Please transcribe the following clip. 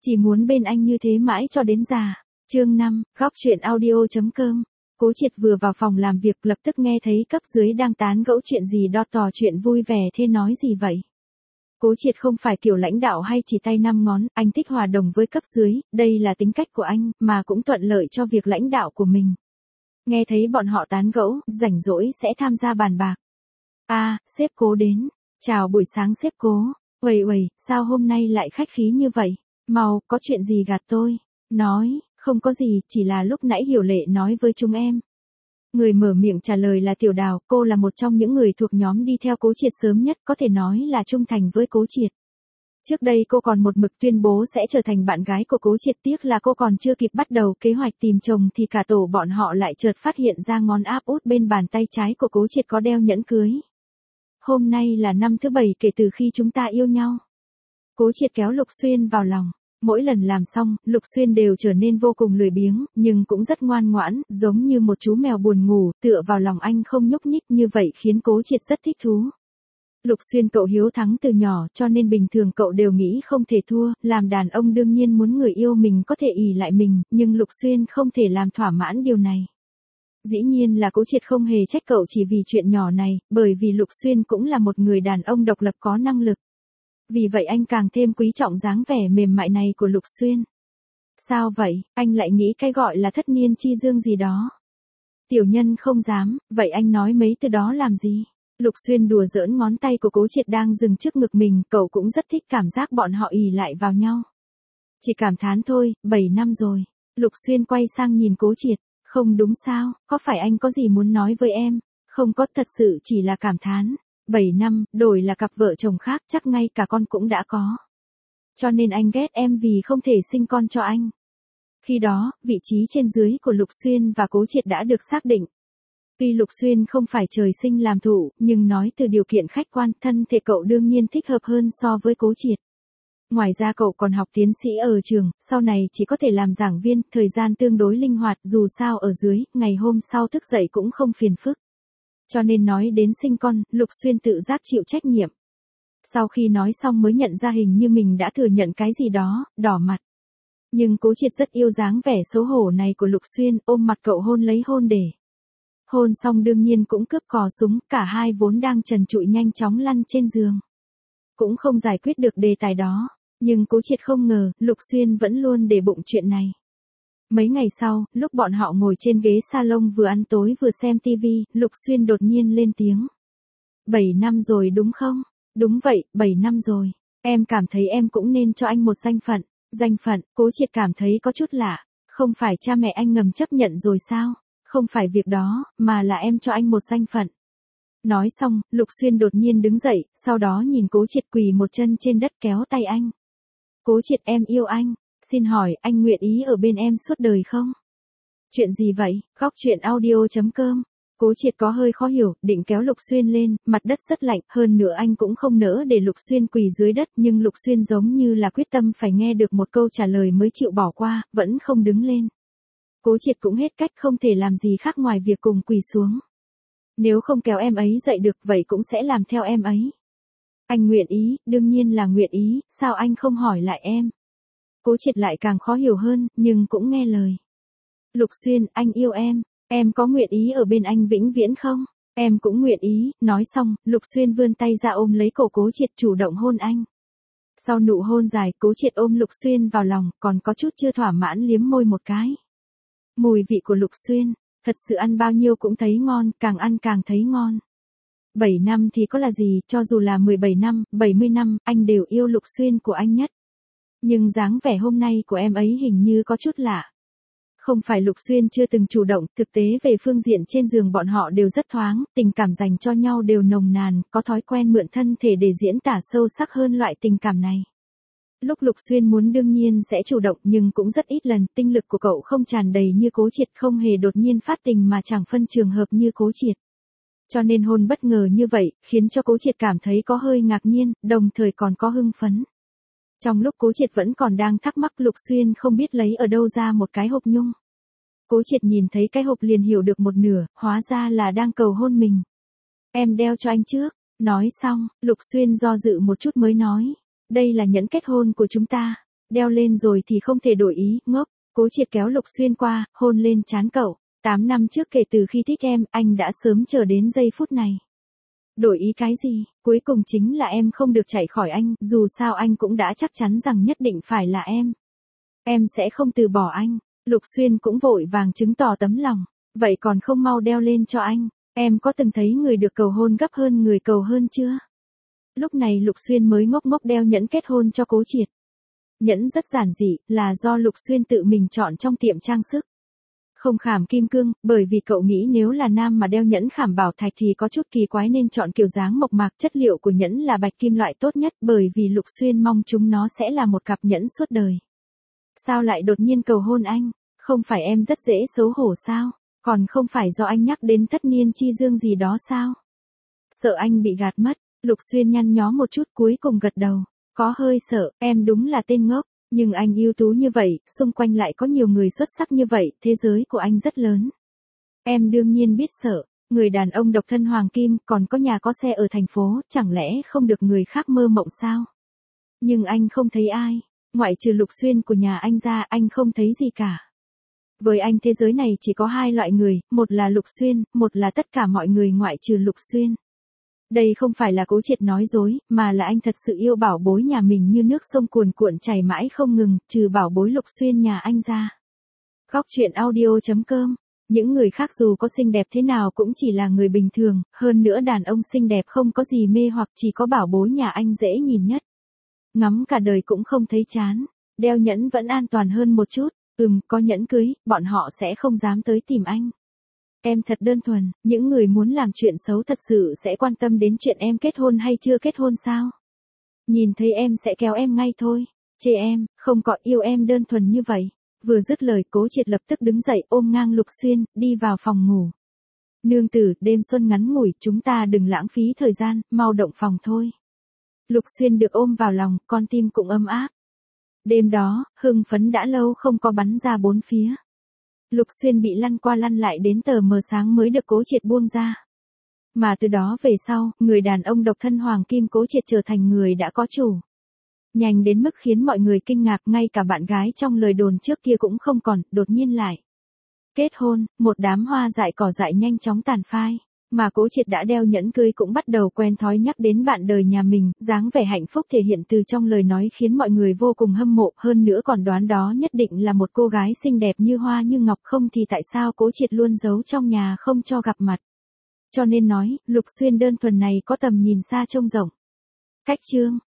Chỉ muốn bên anh như thế mãi cho đến già. Chương 5, góc chuyện audio.com. Cố Triệt vừa vào phòng làm việc lập tức nghe thấy cấp dưới đang tán gẫu chuyện gì đó, trò chuyện vui vẻ. Thế nói gì vậy? Cố Triệt không phải kiểu lãnh đạo hay chỉ tay năm ngón, anh thích hòa đồng với cấp dưới, đây là tính cách của anh, mà cũng thuận lợi cho việc lãnh đạo của mình. Nghe thấy bọn họ tán gẫu, rảnh rỗi sẽ tham gia bàn bạc. Sếp Cố đến. Chào buổi sáng sếp Cố. Uầy, sao hôm nay lại khách khí như vậy? Mau, có chuyện gì gạt tôi? Nói, không có gì, chỉ là lúc nãy Hiểu Lệ nói với chúng em. Người mở miệng trả lời là Tiểu Đào, cô là một trong những người thuộc nhóm đi theo Cố Triệt sớm nhất, có thể nói là trung thành với Cố Triệt. Trước đây cô còn một mực tuyên bố sẽ trở thành bạn gái của Cố Triệt, tiếc là cô còn chưa kịp bắt đầu kế hoạch tìm chồng thì cả tổ bọn họ lại chợt phát hiện ra ngón áp út bên bàn tay trái của Cố Triệt có đeo nhẫn cưới. Hôm nay là năm thứ 7 kể từ khi chúng ta yêu nhau. Cố Triệt kéo Lục Xuyên vào lòng. Mỗi lần làm xong, Lục Xuyên đều trở nên vô cùng lười biếng, nhưng cũng rất ngoan ngoãn, giống như một chú mèo buồn ngủ, tựa vào lòng anh không nhúc nhích, như vậy khiến Cố Triệt rất thích thú. Lục Xuyên cậu hiếu thắng từ nhỏ, cho nên bình thường cậu đều nghĩ không thể thua, làm đàn ông đương nhiên muốn người yêu mình có thể ỷ lại mình, nhưng Lục Xuyên không thể làm thỏa mãn điều này. Dĩ nhiên là Cố Triệt không hề trách cậu chỉ vì chuyện nhỏ này, bởi vì Lục Xuyên cũng là một người đàn ông độc lập có năng lực. Vì vậy anh càng thêm quý trọng dáng vẻ mềm mại này của Lục Xuyên. Sao vậy, anh lại nghĩ cái gọi là thất niên chi dương gì đó? Tiểu nhân không dám, vậy anh nói mấy từ đó làm gì? Lục Xuyên đùa giỡn ngón tay của Cố Triệt đang dừng trước ngực mình, cậu cũng rất thích cảm giác bọn họ ì lại vào nhau. Chỉ cảm thán thôi, 7 năm rồi. Lục Xuyên quay sang nhìn Cố Triệt, không đúng sao, có phải anh có gì muốn nói với em? Không có, thật sự chỉ là cảm thán. 7 năm, đổi là cặp vợ chồng khác chắc ngay cả con cũng đã có. Cho nên anh ghét em vì không thể sinh con cho anh. Khi đó, vị trí trên dưới của Lục Xuyên và Cố Triệt đã được xác định. Tuy Lục Xuyên không phải trời sinh làm thủ, nhưng nói từ điều kiện khách quan, thân thể cậu đương nhiên thích hợp hơn so với Cố Triệt. Ngoài ra cậu còn học tiến sĩ ở trường, sau này chỉ có thể làm giảng viên, thời gian tương đối linh hoạt, dù sao ở dưới, ngày hôm sau thức dậy cũng không phiền phức. Cho nên nói đến sinh con, Lục Xuyên tự giác chịu trách nhiệm. Sau khi nói xong mới nhận ra hình như mình đã thừa nhận cái gì đó, đỏ mặt. Nhưng Cố Triệt rất yêu dáng vẻ xấu hổ này của Lục Xuyên, ôm mặt cậu hôn lấy hôn để. Hôn xong đương nhiên cũng cướp cò súng, cả hai vốn đang trần trụi nhanh chóng lăn trên giường. Cũng không giải quyết được đề tài đó, nhưng Cố Triệt không ngờ, Lục Xuyên vẫn luôn để bụng chuyện này. Mấy ngày sau, lúc bọn họ ngồi trên ghế salon vừa ăn tối vừa xem tivi, Lục Xuyên đột nhiên lên tiếng. 7 năm rồi đúng không? Đúng vậy, 7 năm rồi. Em cảm thấy em cũng nên cho anh một danh phận. Danh phận, Cố Triệt cảm thấy có chút lạ. Không phải cha mẹ anh ngầm chấp nhận rồi sao? Không phải việc đó, mà là em cho anh một danh phận. Nói xong, Lục Xuyên đột nhiên đứng dậy, sau đó nhìn Cố Triệt quỳ một chân trên đất kéo tay anh. Cố Triệt, em yêu anh. Xin hỏi, anh nguyện ý ở bên em suốt đời không? Chuyện gì vậy? Góc chuyện audio.com. Cố Triệt có hơi khó hiểu, định kéo Lục Xuyên lên, mặt đất rất lạnh, hơn nữa anh cũng không nỡ để Lục Xuyên quỳ dưới đất, nhưng Lục Xuyên giống như là quyết tâm phải nghe được một câu trả lời mới chịu bỏ qua, vẫn không đứng lên. Cố Triệt cũng hết cách, không thể làm gì khác ngoài việc cùng quỳ xuống. Nếu không kéo em ấy dậy được, vậy cũng sẽ làm theo em ấy. Anh nguyện ý, đương nhiên là nguyện ý, sao anh không hỏi lại em? Cố Triệt lại càng khó hiểu hơn, nhưng cũng nghe lời. Lục Xuyên, anh yêu em có nguyện ý ở bên anh vĩnh viễn không? Em cũng nguyện ý, nói xong, Lục Xuyên vươn tay ra ôm lấy cổ Cố Triệt chủ động hôn anh. Sau nụ hôn dài, Cố Triệt ôm Lục Xuyên vào lòng, còn có chút chưa thỏa mãn liếm môi một cái. Mùi vị của Lục Xuyên, thật sự ăn bao nhiêu cũng thấy ngon, càng ăn càng thấy ngon. 7 năm thì có là gì, cho dù là 17 năm, 70 năm, anh đều yêu Lục Xuyên của anh nhất. Nhưng dáng vẻ hôm nay của em ấy hình như có chút lạ. Không phải Lục Xuyên chưa từng chủ động, thực tế về phương diện trên giường bọn họ đều rất thoáng, tình cảm dành cho nhau đều nồng nàn, có thói quen mượn thân thể để diễn tả sâu sắc hơn loại tình cảm này. Lúc Lục Xuyên muốn đương nhiên sẽ chủ động, nhưng cũng rất ít lần, tinh lực của cậu không tràn đầy như Cố Triệt, không hề đột nhiên phát tình mà chẳng phân trường hợp như Cố Triệt. Cho nên hôn bất ngờ như vậy, khiến cho Cố Triệt cảm thấy có hơi ngạc nhiên, đồng thời còn có hưng phấn. Trong lúc Cố Triệt vẫn còn đang thắc mắc, Lục Xuyên không biết lấy ở đâu ra một cái hộp nhung. Cố Triệt nhìn thấy cái hộp liền hiểu được một nửa, hóa ra là đang cầu hôn mình. Em đeo cho anh trước. Nói xong, Lục Xuyên do dự một chút mới nói. Đây là nhẫn kết hôn của chúng ta. Đeo lên rồi thì không thể đổi ý, ngốc. Cố Triệt kéo Lục Xuyên qua, hôn lên trán cậu. 8 năm trước kể từ khi thích em, anh đã sớm chờ đến giây phút này. Đổi ý cái gì, cuối cùng chính là em không được chạy khỏi anh, dù sao anh cũng đã chắc chắn rằng nhất định phải là em. Em sẽ không từ bỏ anh. Lục Xuyên cũng vội vàng chứng tỏ tấm lòng. Vậy còn không mau đeo lên cho anh. Em có từng thấy người được cầu hôn gấp hơn người cầu hơn chưa? Lúc này Lục Xuyên mới ngốc ngốc đeo nhẫn kết hôn cho Cố Triệt. Nhẫn rất giản dị, là do Lục Xuyên tự mình chọn trong tiệm trang sức. Không khảm kim cương, bởi vì cậu nghĩ nếu là nam mà đeo nhẫn khảm bảo thạch thì có chút kỳ quái nên chọn kiểu dáng mộc mạc. Chất liệu của nhẫn là bạch kim loại tốt nhất bởi vì Lục Xuyên mong chúng nó sẽ là một cặp nhẫn suốt đời. Sao lại đột nhiên cầu hôn anh? Không phải em rất dễ xấu hổ sao? Còn không phải do anh nhắc đến thất niên chi dương gì đó sao? Sợ anh bị gạt mất, Lục Xuyên nhăn nhó một chút cuối cùng gật đầu. Có hơi sợ, em đúng là tên ngốc. Nhưng anh ưu tú như vậy, xung quanh lại có nhiều người xuất sắc như vậy, thế giới của anh rất lớn. Em đương nhiên biết sợ, người đàn ông độc thân hoàng kim, còn có nhà có xe ở thành phố, chẳng lẽ không được người khác mơ mộng sao? Nhưng anh không thấy ai, ngoại trừ Lục Xuyên của nhà anh ra, anh không thấy gì cả. Với anh thế giới này chỉ có hai loại người, một là Lục Xuyên, một là tất cả mọi người ngoại trừ Lục Xuyên. Đây không phải là Cố Triệt nói dối, mà là anh thật sự yêu bảo bối nhà mình như nước sông cuồn cuộn chảy mãi không ngừng, trừ bảo bối Lục Xuyên nhà anh ra. Góc truyện audio.com. Những người khác dù có xinh đẹp thế nào cũng chỉ là người bình thường, hơn nữa đàn ông xinh đẹp không có gì mê hoặc chỉ có bảo bối nhà anh dễ nhìn nhất. Ngắm cả đời cũng không thấy chán, đeo nhẫn vẫn an toàn hơn một chút, có nhẫn cưới, bọn họ sẽ không dám tới tìm anh. Em thật đơn thuần, những người muốn làm chuyện xấu thật sự sẽ quan tâm đến chuyện em kết hôn hay chưa kết hôn sao? Nhìn thấy em sẽ kéo em ngay thôi. Chê em, không có yêu em đơn thuần như vậy. Vừa dứt lời Cố Triệt lập tức đứng dậy ôm ngang Lục Xuyên, đi vào phòng ngủ. Nương tử, đêm xuân ngắn ngủi, chúng ta đừng lãng phí thời gian, mau động phòng thôi. Lục Xuyên được ôm vào lòng, con tim cũng ấm áp. Đêm đó, hưng phấn đã lâu không có bắn ra bốn phía. Lục Xuyên bị lăn qua lăn lại đến tờ mờ sáng mới được Cố Triệt buông ra. Mà từ đó về sau, người đàn ông độc thân hoàng kim Cố Triệt trở thành người đã có chủ. Nhanh đến mức khiến mọi người kinh ngạc, ngay cả bạn gái trong lời đồn trước kia cũng không còn, đột nhiên lại. Kết hôn, một đám hoa dại cỏ dại nhanh chóng tàn phai. Mà Cố Triệt đã đeo nhẫn cưới cũng bắt đầu quen thói nhắc đến bạn đời nhà mình, dáng vẻ hạnh phúc thể hiện từ trong lời nói khiến mọi người vô cùng hâm mộ, hơn nữa còn đoán đó nhất định là một cô gái xinh đẹp như hoa như ngọc, không thì tại sao Cố Triệt luôn giấu trong nhà không cho gặp mặt. Cho nên nói, Lục Xuyên đơn thuần này có tầm nhìn xa trông rộng. Cách chương